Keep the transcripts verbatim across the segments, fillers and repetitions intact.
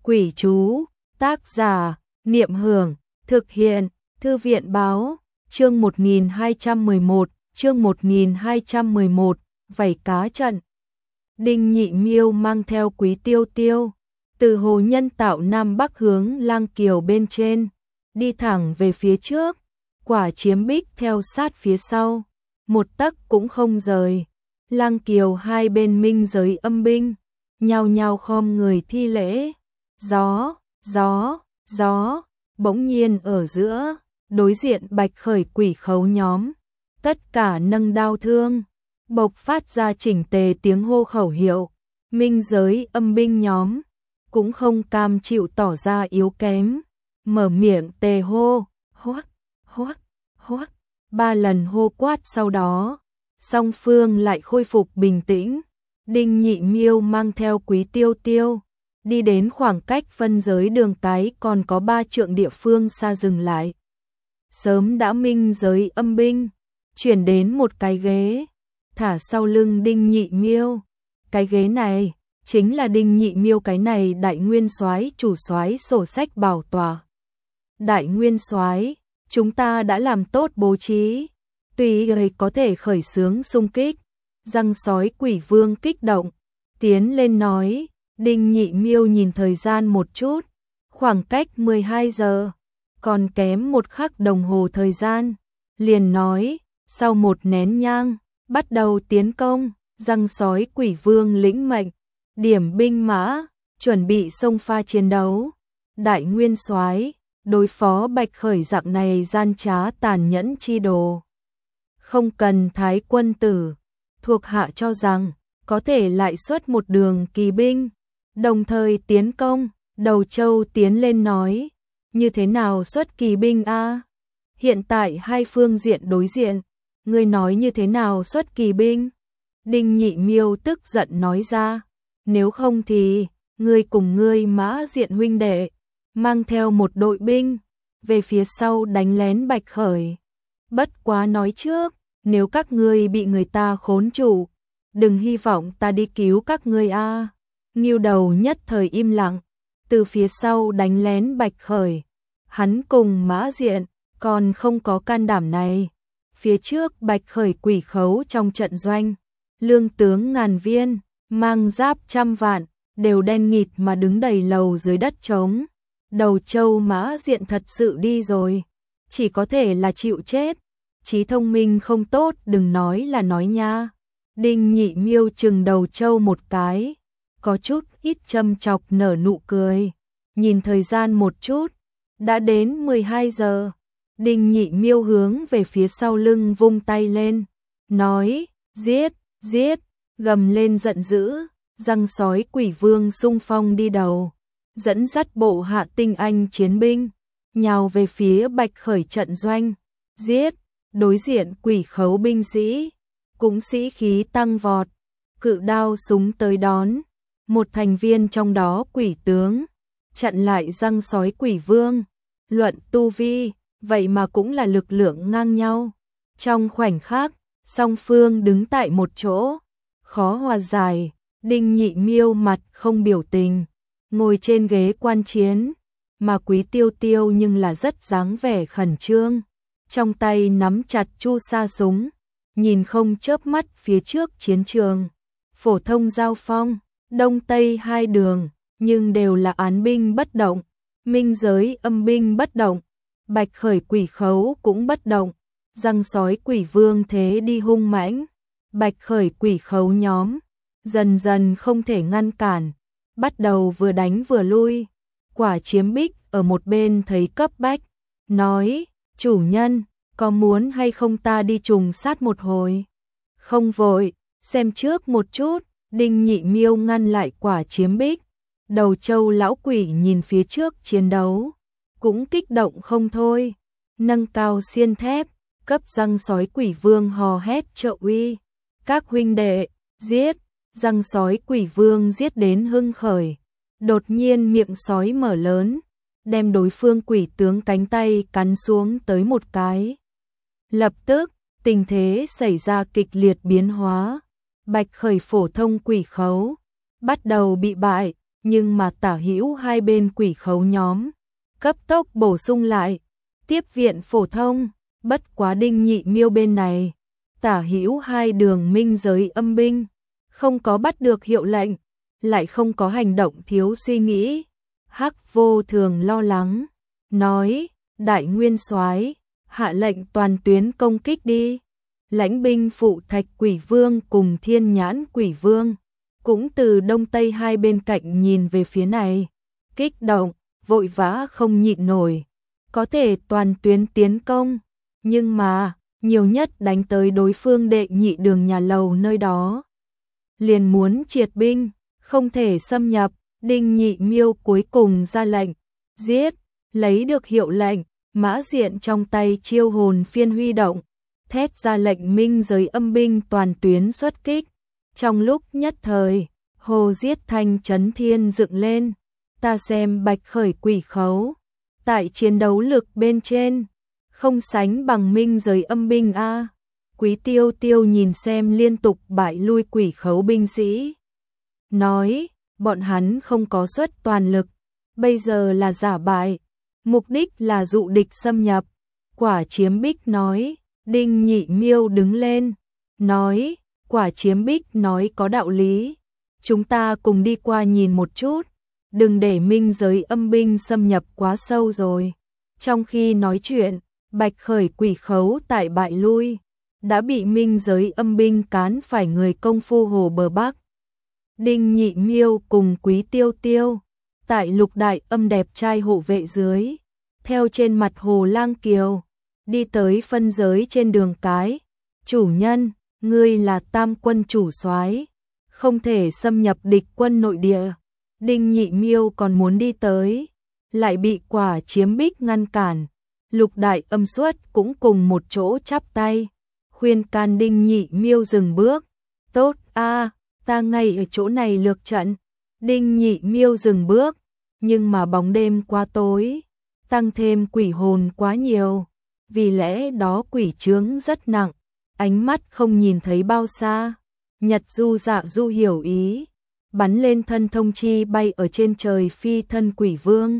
Quỷ chú, tác giả, Niệm Hưởng, thực hiện, Thư viện báo, chương một nghìn hai trăm mười một, chương một nghìn hai trăm mười một, vảy cá trận. Đinh Nhị Miêu mang theo Quý Tiêu Tiêu, từ hồ nhân tạo Nam Bắc hướng Lang Kiều bên trên, đi thẳng về phía trước, Quả Chiếm Bích theo sát phía sau, một tấc cũng không rời. Lang Kiều hai bên minh giới âm binh, nhao nhao khom người thi lễ. Gió, gió, gió, bỗng nhiên ở giữa, đối diện Bạch Khởi quỷ khấu nhóm, tất cả nâng đao thương, bộc phát ra chỉnh tề tiếng hô khẩu hiệu. Minh giới âm binh nhóm cũng không cam chịu tỏ ra yếu kém, mở miệng tề hô, hoắc, hoắc, hoắc, ba lần hô quát sau đó, song phương lại khôi phục bình tĩnh. Đinh Nhị Miêu mang theo Quý Tiêu Tiêu, đi đến khoảng cách phân giới đường cái còn có ba trượng địa phương xa dừng lại. Sớm đã minh giới âm binh, chuyển đến một cái ghế, thả sau lưng Đinh Nhị Miêu. Cái ghế này chính là Đinh Nhị Miêu cái này Đại Nguyên Soái chủ soái sổ sách bảo tòa. Đại Nguyên Soái, chúng ta đã làm tốt bố trí, tùy người có thể khởi xướng xung kích. Răng sói Quỷ Vương kích động, tiến lên nói. Đinh Nhị Miêu nhìn thời gian một chút, khoảng cách mười hai giờ, còn kém một khắc đồng hồ thời gian, liền nói, sau một nén nhang, bắt đầu tiến công. Răng sói Quỷ Vương lĩnh mệnh, điểm binh mã, chuẩn bị xông pha chiến đấu. Đại Nguyên Soái, đối phó Bạch Khởi dạng này gian trá tàn nhẫn chi đồ, không cần Thái quân tử, thuộc hạ cho rằng có thể lại xuất một đường kỳ binh, đồng thời tiến công. Đầu Châu tiến lên nói, như thế nào xuất kỳ binh a? Hiện tại hai phương diện đối diện, ngươi nói như thế nào xuất kỳ binh? Đinh Nhị Miêu tức giận nói ra, nếu không thì ngươi cùng ngươi Mã Diện huynh đệ mang theo một đội binh về phía sau đánh lén Bạch Khởi. Bất quá nói trước, nếu các ngươi bị người ta khốn trụ, đừng hy vọng ta đi cứu các ngươi a. Ngưu Đầu nhất thời im lặng, từ phía sau đánh lén Bạch Khởi, hắn cùng Mã Diện còn không có can đảm này. Phía trước Bạch Khởi quỷ khấu trong trận doanh, lương tướng ngàn viên, mang giáp trăm vạn, đều đen nghịt mà đứng đầy lầu dưới đất trống. Đầu Châu Mã Diện thật sự đi rồi, chỉ có thể là chịu chết. Trí thông minh không tốt đừng nói là nói nha. Đinh Nhị Miêu chừng Đầu Châu một cái, có chút ít châm chọc nở nụ cười. Nhìn thời gian một chút, đã đến mười hai giờ. Đinh Nhị Miêu hướng về phía sau lưng vung tay lên, nói, giết, giết, gầm lên giận dữ. Răng sói Quỷ Vương xung phong đi đầu, dẫn dắt bộ hạ tinh anh chiến binh, nhào về phía Bạch Khởi trận doanh, giết. Đối diện quỷ khấu binh sĩ, cũng sĩ khí tăng vọt, cự đao súng tới đón. Một thành viên trong đó quỷ tướng, chặn lại răng sói Quỷ Vương. Luận tu vi, vậy mà cũng là lực lượng ngang nhau. Trong khoảnh khắc, song phương đứng tại một chỗ, khó hòa giải. Đinh Nhị Miêu mặt không biểu tình, ngồi trên ghế quan chiến, mà Quý Tiêu Tiêu nhưng là rất dáng vẻ khẩn trương, trong tay nắm chặt chu sa súng, nhìn không chớp mắt phía trước chiến trường. Phổ thông giao phong, đông tây hai đường, nhưng đều là án binh bất động, minh giới âm binh bất động, Bạch Khởi quỷ khấu cũng bất động. Răng sói Quỷ Vương thế đi hung mãnh, Bạch Khởi quỷ khấu nhóm dần dần không thể ngăn cản, bắt đầu vừa đánh vừa lui. Quả Chiếm Bích ở một bên thấy cấp bách, nói, chủ nhân, có muốn hay không ta đi trùng sát một hồi? Không vội, xem trước một chút. Đinh Nhị Miêu ngăn lại Quả Chiếm Bích. Đầu Châu lão quỷ nhìn phía trước chiến đấu, cũng kích động không thôi, nâng cao xiên thép, cấp răng sói Quỷ Vương hò hét trợ uy. Các huynh đệ, giết. Răng sói Quỷ Vương giết đến hưng khởi, đột nhiên miệng sói mở lớn, đem đối phương quỷ tướng cánh tay cắn xuống tới một cái. Lập tức, tình thế xảy ra kịch liệt biến hóa. Bạch Khởi phổ thông quỷ khấu bắt đầu bị bại, nhưng mà tả hữu hai bên quỷ khấu nhóm cấp tốc bổ sung lại. Tiếp viện phổ thông, bất quá Đinh Nhị Miêu bên này, tả hữu hai đường minh giới âm binh, không có bắt được hiệu lệnh, lại không có hành động thiếu suy nghĩ. Hắc Vô Thường lo lắng, nói, đại nguyên soái, hạ lệnh toàn tuyến công kích đi. Lãnh binh phụ Thạch Quỷ Vương cùng Thiên Nhãn Quỷ Vương, cũng từ đông tây hai bên cạnh nhìn về phía này, kích động, vội vã không nhịn nổi. Có thể toàn tuyến tiến công, nhưng mà, nhiều nhất đánh tới đối phương đệ nhị đường nhà lầu nơi đó. Liền muốn triệt binh, không thể xâm nhập. Đinh Nhị Miêu cuối cùng ra lệnh, giết, lấy được hiệu lệnh, Mã Diện trong tay chiêu hồn phiên huy động, thét ra lệnh minh giới âm binh toàn tuyến xuất kích. Trong lúc nhất thời, hồ giết thanh chấn thiên dựng lên, ta xem Bạch Khởi Quỷ Khấu, tại chiến đấu lực bên trên, không sánh bằng minh giới âm binh a. Quý Tiêu Tiêu nhìn xem liên tục bại lui quỷ khấu binh sĩ, nói, bọn hắn không có xuất toàn lực, bây giờ là giả bại, mục đích là dụ địch xâm nhập. Quả Chiếm Bích nói. Đinh Nhị Miêu đứng lên, nói, Quả Chiếm Bích nói có đạo lý, chúng ta cùng đi qua nhìn một chút, đừng để minh giới âm binh xâm nhập quá sâu rồi. Trong khi nói chuyện, Bạch Khởi Quỷ Khấu tại bại lui, đã bị minh giới âm binh cán phải người công phu Hồ Bờ Bắc. Đinh Nhị Miêu cùng Quý Tiêu Tiêu, tại lục đại âm đẹp trai hộ vệ dưới, theo trên mặt Hồ Lang Kiều, đi tới phân giới trên đường cái. Chủ nhân, ngươi là Tam quân chủ soái, không thể xâm nhập địch quân nội địa. Đinh Nhị Miêu còn muốn đi tới, lại bị Quả Chiếm Bích ngăn cản. Lục đại âm xuất cũng cùng một chỗ chắp tay, khuyên can Đinh Nhị Miêu dừng bước. Tốt a, ta ngay ở chỗ này lược trận. Đinh Nhị Miêu dừng bước, nhưng mà bóng đêm quá tối, tăng thêm quỷ hồn quá nhiều, vì lẽ đó quỷ chướng rất nặng, ánh mắt không nhìn thấy bao xa. Nhật Du Dạ Du hiểu ý, bắn lên thân thông chi bay ở trên trời phi thân Quỷ Vương.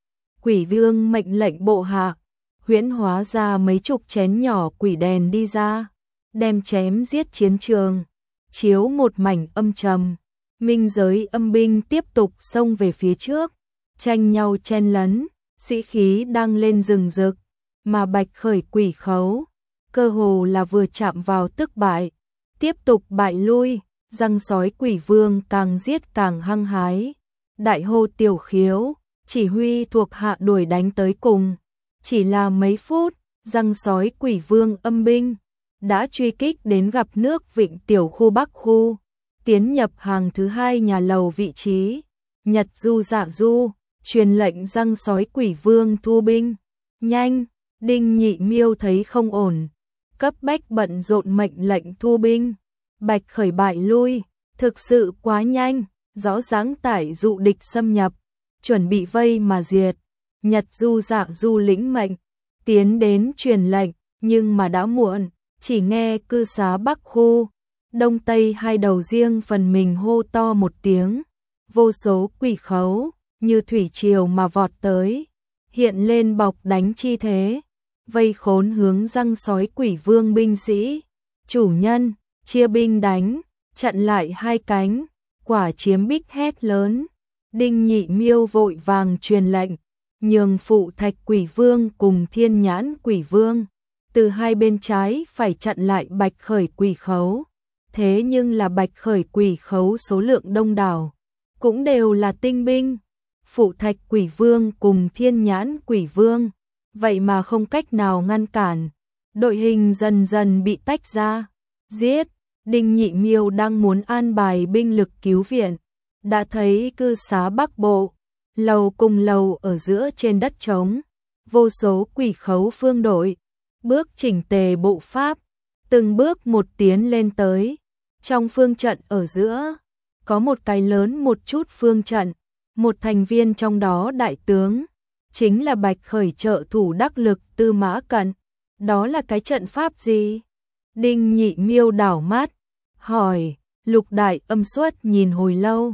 Quỷ Vương mệnh lệnh bộ hạ, huyễn hóa ra mấy chục chén nhỏ quỷ đèn đi ra, đem chém giết chiến trường, chiếu một mảnh âm trầm. Minh giới âm binh tiếp tục xông về phía trước, tranh nhau chen lấn, sĩ khí đang lên rừng rực, mà Bạch Khởi Quỷ Khấu, cơ hồ là vừa chạm vào tức bại, tiếp tục bại lui. Răng sói Quỷ Vương càng giết càng hăng hái, đại hô Tiểu Khiếu, chỉ huy thuộc hạ đuổi đánh tới cùng. Chỉ là mấy phút, răng sói Quỷ Vương âm binh đã truy kích đến gặp nước Vịnh Tiểu khu Bắc khu, tiến nhập hàng thứ hai nhà lầu vị trí. Nhật Du Dạ Du truyền lệnh răng sói Quỷ Vương thu binh. Nhanh! Đinh Nhị Miêu thấy không ổn, cấp bách bận rộn mệnh lệnh thu binh. Bạch Khởi bại lui, thực sự quá nhanh, rõ ràng tải dụ địch xâm nhập, chuẩn bị vây mà diệt. Nhật Du Dạ Du lĩnh mệnh, tiến đến truyền lệnh, nhưng mà đã muộn, chỉ nghe cư xá Bắc khu, Đông Tây hai đầu riêng phần mình hô to một tiếng, vô số quỷ khấu như thủy triều mà vọt tới, hiện lên bọc đánh chi thế, vây khốn hướng răng sói Quỷ Vương binh sĩ. Chủ nhân, chia binh đánh, chặn lại hai cánh. Quả Chiếm Bích hét lớn. Đinh Nhị Miêu vội vàng truyền lệnh, nhường phụ Thạch Quỷ Vương cùng Thiên Nhãn Quỷ Vương từ hai bên trái phải chặn lại Bạch Khởi Quỷ Khấu. Thế nhưng là Bạch Khởi Quỷ Khấu số lượng đông đảo, cũng đều là tinh binh. Phụ Thạch Quỷ Vương cùng Thiên Nhãn Quỷ Vương, vậy mà không cách nào ngăn cản. Đội hình dần dần bị tách ra. Giết! Đinh Nhị Miêu đang muốn an bài binh lực cứu viện, đã thấy cư xá Bắc Bộ, lầu cùng lầu ở giữa trên đất trống, vô số quỷ khấu phương đội, bước chỉnh tề bộ pháp, từng bước một tiến lên tới. Trong phương trận ở giữa, có một cái lớn một chút phương trận, một thành viên trong đó đại tướng, chính là Bạch Khởi trợ thủ đắc lực Tư Mã Cận. Đó là cái trận pháp gì? Đinh Nhị Miêu đảo mắt, hỏi. Lục đại âm xuất nhìn hồi lâu,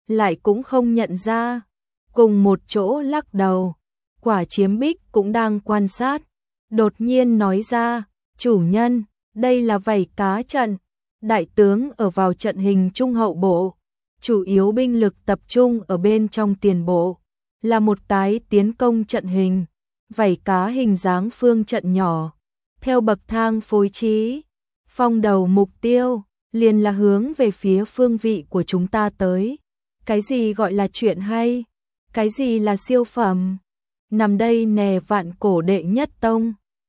lại cũng không nhận ra. Cùng một chỗ lắc đầu, Quả Chiếm Bích cũng đang quan sát, đột nhiên nói ra, chủ nhân, đây là vảy cá trận, đại tướng ở vào trận hình trung hậu bộ, chủ yếu binh lực tập trung ở bên trong tiền bộ, là một cái tiến công trận hình, vảy cá hình dáng phương trận nhỏ, theo bậc thang phối trí, phong đầu mục tiêu, liền là hướng về phía phương vị của chúng ta tới. Cái gì gọi là chuyện hay? Cái gì là siêu phẩm? Nằm đây nè vạn cổ đệ nhất tông.